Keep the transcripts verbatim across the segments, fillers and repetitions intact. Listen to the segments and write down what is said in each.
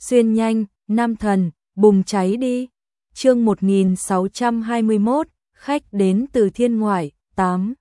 xuyên nhanh, nam thần, bùng cháy đi. Chương một nghìn sáu trăm hai mươi mốt, khách đến từ thiên ngoại, tám.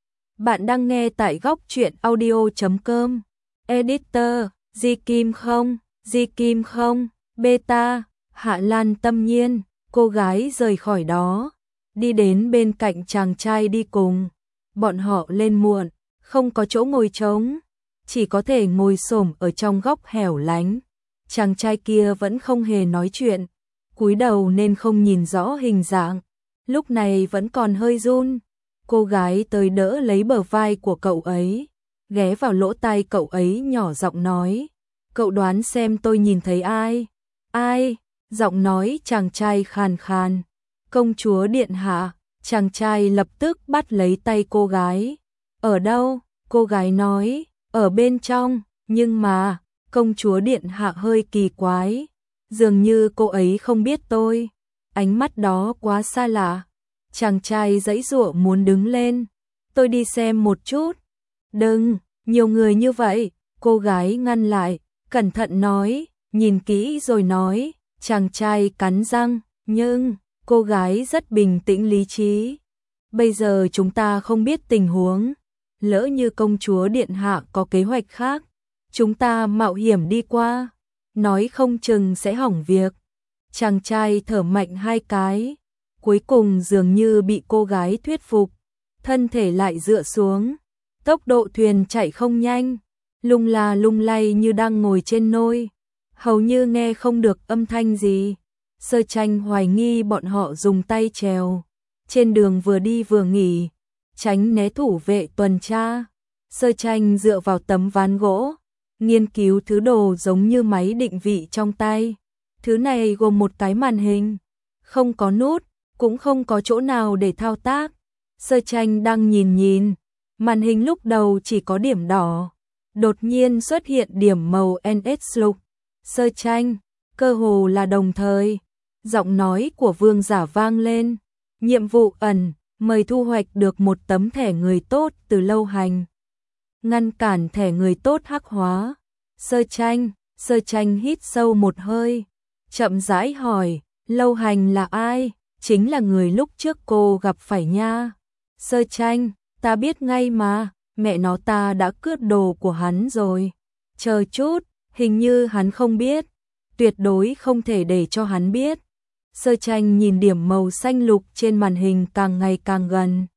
Bạn đang nghe tại góc truyện audio chấm com. Editor, Di Kim không, Di Kim không, beta, Hạ Lan Tâm Nhiên, cô gái rời khỏi đó, đi đến bên cạnh chàng trai đi cùng. Bọn họ lên muộn, không có chỗ ngồi trống, chỉ có thể ngồi xổm ở trong góc hẻo lánh. Chàng trai kia vẫn không hề nói chuyện, cúi đầu nên không nhìn rõ hình dạng, lúc này vẫn còn hơi run. Cô gái tới đỡ lấy bờ vai của cậu ấy, ghé vào lỗ tai cậu ấy nhỏ giọng nói, cậu đoán xem tôi nhìn thấy ai? Ai? Giọng nói chàng trai khàn khàn. Công chúa điện hạ. Chàng trai lập tức bắt lấy tay cô gái. Ở đâu? Cô gái nói, ở bên trong, nhưng mà, công chúa điện hạ hơi kỳ quái, dường như cô ấy không biết tôi, ánh mắt đó quá xa lạ. Chàng trai giãy giụa muốn đứng lên, tôi đi xem một chút. Đừng, nhiều người như vậy, cô gái ngăn lại, cẩn thận nói, nhìn kỹ rồi nói. Chàng trai cắn răng, nhưng cô gái rất bình tĩnh lý trí. Bây giờ chúng ta không biết tình huống, lỡ như công chúa điện hạ có kế hoạch khác, chúng ta mạo hiểm đi qua, nói không chừng sẽ hỏng việc. Chàng trai thở mạnh hai cái, cuối cùng dường như bị cô gái thuyết phục, thân thể lại dựa xuống. Tốc độ thuyền chạy không nhanh, lung la lung lay như đang ngồi trên nôi, hầu như nghe không được âm thanh gì. Sơ Tranh hoài nghi bọn họ dùng tay chèo, trên đường vừa đi vừa nghỉ, tránh né thủ vệ tuần tra. Sơ Tranh dựa vào tấm ván gỗ, nghiên cứu thứ đồ giống như máy định vị trong tay. Thứ này gồm một cái màn hình, không có nút, cũng không có chỗ nào để thao tác. Sơ Tranh đang nhìn nhìn, màn hình lúc đầu chỉ có điểm đỏ, đột nhiên xuất hiện điểm màu en ét lục. Sơ Tranh, cơ hồ là đồng thời, giọng nói của vương giả vang lên. Nhiệm vụ ẩn, mời thu hoạch được một tấm thẻ người tốt từ lâu hành. Ngăn cản thẻ người tốt hắc hóa. Sơ Tranh, Sơ Tranh hít sâu một hơi, chậm rãi hỏi, lâu hành là ai? Chính là người lúc trước cô gặp phải nha. Sơ Tranh, ta biết ngay mà, mẹ nó ta đã cướp đồ của hắn rồi. Chờ chút, hình như hắn không biết, tuyệt đối không thể để cho hắn biết. Sơ Tranh nhìn điểm màu xanh lục trên màn hình càng ngày càng gần.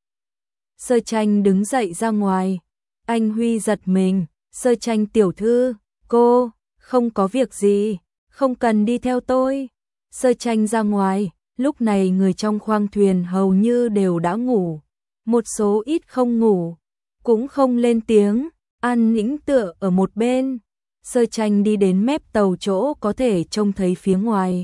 Sơ Tranh đứng dậy ra ngoài. Anh Huy giật mình, Sơ Tranh tiểu thư, cô, không có việc gì, không cần đi theo tôi. Sơ Tranh ra ngoài, lúc này người trong khoang thuyền hầu như đều đã ngủ. Một số ít không ngủ, cũng không lên tiếng, an nĩnh tựa ở một bên. Sơ Tranh đi đến mép tàu chỗ có thể trông thấy phía ngoài.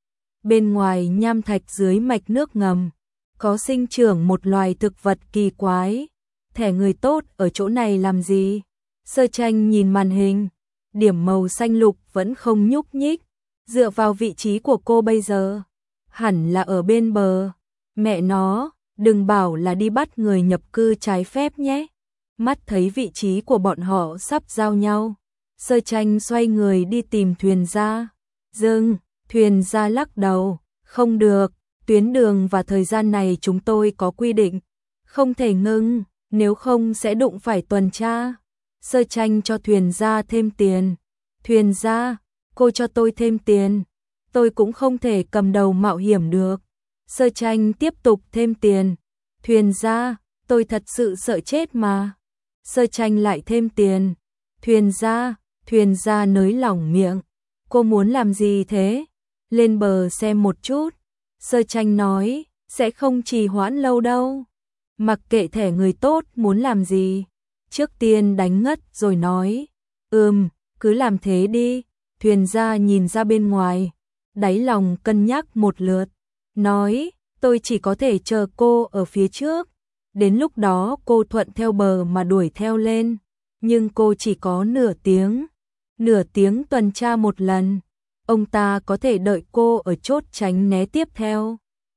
Bên ngoài nham thạch dưới mạch nước ngầm, có sinh trưởng một loài thực vật kỳ quái. Thẻ người tốt ở chỗ này làm gì? Sơ Tranh nhìn màn hình, điểm màu xanh lục vẫn không nhúc nhích. Dựa vào vị trí của cô bây giờ, hẳn là ở bên bờ. Mẹ nó, đừng bảo là đi bắt người nhập cư trái phép nhé. Mắt thấy vị trí của bọn họ sắp giao nhau, Sơ Tranh xoay người đi tìm thuyền gia. Dừng, thuyền gia lắc đầu, không được, tuyến đường và thời gian này chúng tôi có quy định, không thể ngưng, nếu không sẽ đụng phải tuần tra. Sơ Tranh cho thuyền gia thêm tiền. Thuyền gia, cô cho tôi thêm tiền, tôi cũng không thể cầm đầu mạo hiểm được. Sơ Tranh tiếp tục thêm tiền. Thuyền gia, tôi thật sự sợ chết mà. Sơ Tranh lại thêm tiền. Thuyền gia, thuyền gia nới lỏng miệng. Cô muốn làm gì thế? Lên bờ xem một chút. Sơ Tranh nói, sẽ không trì hoãn lâu đâu. Mặc kệ thẻ người tốt muốn làm gì, trước tiên đánh ngất rồi nói, ừm, cứ làm thế đi. Thuyền gia nhìn ra bên ngoài, đáy lòng cân nhắc một lượt, nói, tôi chỉ có thể chờ cô ở phía trước, đến lúc đó cô thuận theo bờ mà đuổi theo lên, nhưng cô chỉ có nửa tiếng, nửa tiếng tuần tra một lần, ông ta có thể đợi cô ở chốt tránh né tiếp theo.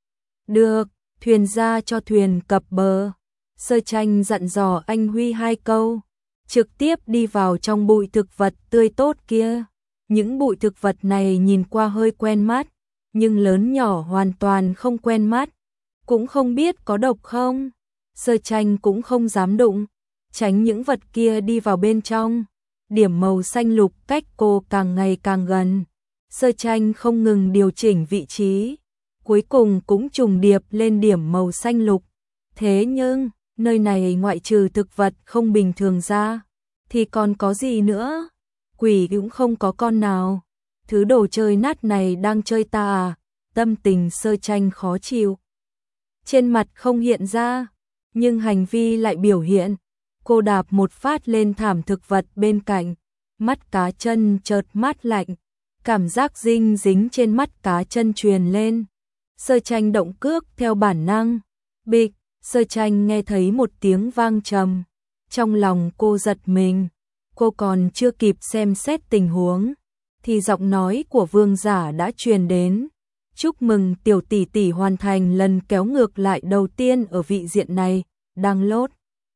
Được, thuyền gia cho thuyền cập bờ. Sơ Tranh dặn dò anh Huy hai câu, trực tiếp đi vào trong bụi thực vật tươi tốt kia. Những bụi thực vật này nhìn qua hơi quen mắt, nhưng lớn nhỏ hoàn toàn không quen mắt, cũng không biết có độc không. Sơ Tranh cũng không dám đụng, tránh những vật kia đi vào bên trong. Điểm màu xanh lục cách cô càng ngày càng gần. Sơ Tranh không ngừng điều chỉnh vị trí, cuối cùng cũng trùng điệp lên điểm màu xanh lục. Thế nhưng, nơi này ngoại trừ thực vật không bình thường ra, thì còn có gì nữa? Quỷ cũng không có con nào. Thứ đồ chơi nát này đang chơi ta à? Tâm tình Sơ Tranh khó chịu. Trên mặt không hiện ra, nhưng hành vi lại biểu hiện. Cô đạp một phát lên thảm thực vật bên cạnh, mắt cá chân chợt mát lạnh, cảm giác dinh dính trên mắt cá chân truyền lên. Sơ Tranh động cước theo bản năng. Bịch, Sơ Tranh nghe thấy một tiếng vang trầm. Trong lòng cô giật mình, cô còn chưa kịp xem xét tình huống, thì giọng nói của vương giả đã truyền đến. Chúc mừng tiểu tỷ tỷ hoàn thành lần kéo ngược lại đầu tiên ở vị diện này, đang lốt.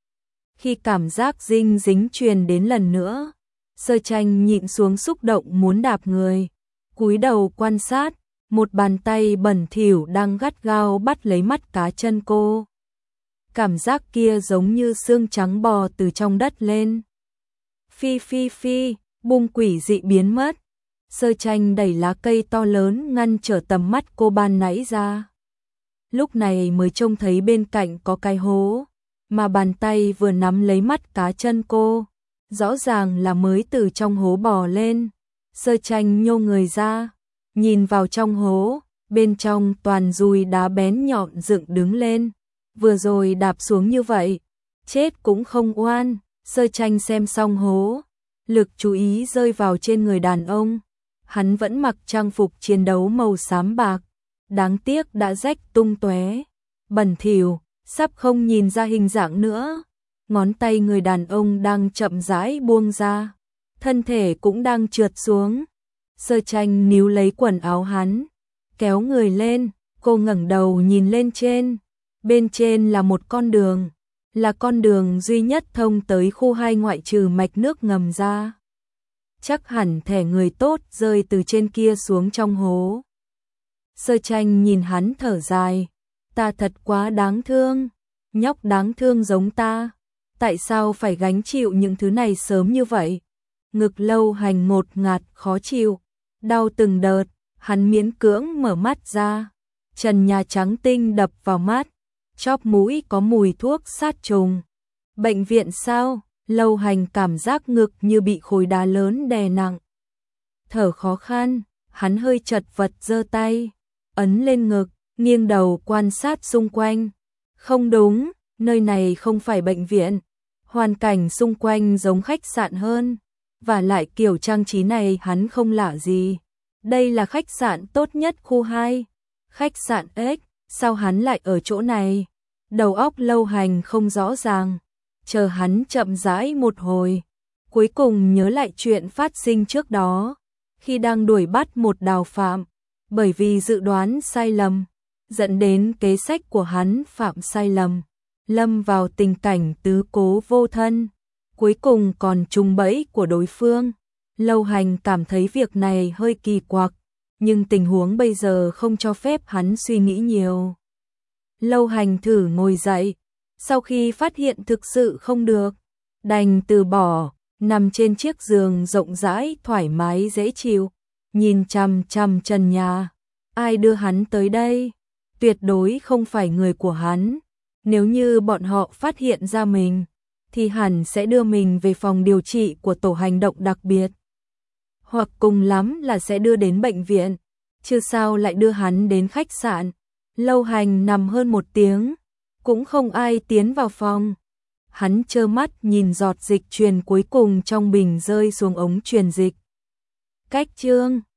Khi cảm giác dinh dính truyền đến lần nữa, Sơ Tranh nhịn xuống xúc động muốn đạp người, cúi đầu quan sát, một bàn tay bẩn thỉu đang gắt gao bắt lấy mắt cá chân cô. Cảm giác kia giống như xương trắng bò từ trong đất lên. Phi phi phi, bung quỷ dị biến mất. Sơ Tranh đẩy lá cây to lớn ngăn trở tầm mắt cô ban nãy ra. Lúc này mới trông thấy bên cạnh có cái hố, mà bàn tay vừa nắm lấy mắt cá chân cô, rõ ràng là mới từ trong hố bò lên. Sơ Tranh nhô người ra, nhìn vào trong hố, bên trong toàn dùi đá bén nhọn dựng đứng lên. Vừa rồi đạp xuống như vậy, chết cũng không oan. Sơ Tranh xem xong hố, lực chú ý rơi vào trên người đàn ông. Hắn vẫn mặc trang phục chiến đấu màu xám bạc, đáng tiếc đã rách tung tóe, bẩn thỉu, sắp không nhìn ra hình dạng nữa. Ngón tay người đàn ông đang chậm rãi buông ra, thân thể cũng đang trượt xuống. Sơ Tranh níu lấy quần áo hắn, kéo người lên, cô ngẩng đầu nhìn lên trên. Bên trên là một con đường, là con đường duy nhất thông tới khu hai ngoại trừ mạch nước ngầm ra. Chắc hẳn thẻ người tốt rơi từ trên kia xuống trong hố. Sơ Tranh nhìn hắn thở dài, ta thật quá đáng thương, nhóc đáng thương giống ta, tại sao phải gánh chịu những thứ này sớm như vậy? Ngực Lâu Hành ngột ngạt khó chịu, đau từng đợt, hắn miễn cưỡng mở mắt ra, trần nhà trắng tinh đập vào mắt, chóp mũi có mùi thuốc sát trùng. Bệnh viện sao? Lâu Hành cảm giác ngực như bị khối đá lớn đè nặng. Thở khó khăn, hắn hơi chật vật giơ tay, ấn lên ngực, nghiêng đầu quan sát xung quanh. Không đúng, nơi này không phải bệnh viện. Hoàn cảnh xung quanh giống khách sạn hơn. Và lại kiểu trang trí này hắn không lạ gì. Đây là khách sạn tốt nhất khu hai. Khách sạn X, sao hắn lại ở chỗ này? Đầu óc Lâu Hành không rõ ràng. Chờ hắn chậm rãi một hồi, cuối cùng nhớ lại chuyện phát sinh trước đó, khi đang đuổi bắt một đào phạm, bởi vì dự đoán sai lầm, dẫn đến kế sách của hắn phạm sai lầm, lâm vào tình cảnh tứ cố vô thân, cuối cùng còn trúng bẫy của đối phương. Lâu Hành cảm thấy việc này hơi kỳ quặc, nhưng tình huống bây giờ không cho phép hắn suy nghĩ nhiều. Lâu Hành thử ngồi dậy, sau khi phát hiện thực sự không được, đành từ bỏ, nằm trên chiếc giường rộng rãi thoải mái dễ chịu, nhìn chằm chằm trần nhà. Ai đưa hắn tới đây? Tuyệt đối không phải người của hắn. Nếu như bọn họ phát hiện ra mình, thì hẳn sẽ đưa mình về phòng điều trị của tổ hành động đặc biệt. Hoặc cùng lắm là sẽ đưa đến bệnh viện, chứ sao lại đưa hắn đến khách sạn. Lâu Hành nằm hơn một tiếng, cũng không ai tiến vào phòng. Hắn trơ mắt nhìn giọt dịch truyền cuối cùng trong bình rơi xuống ống truyền dịch. Cách chương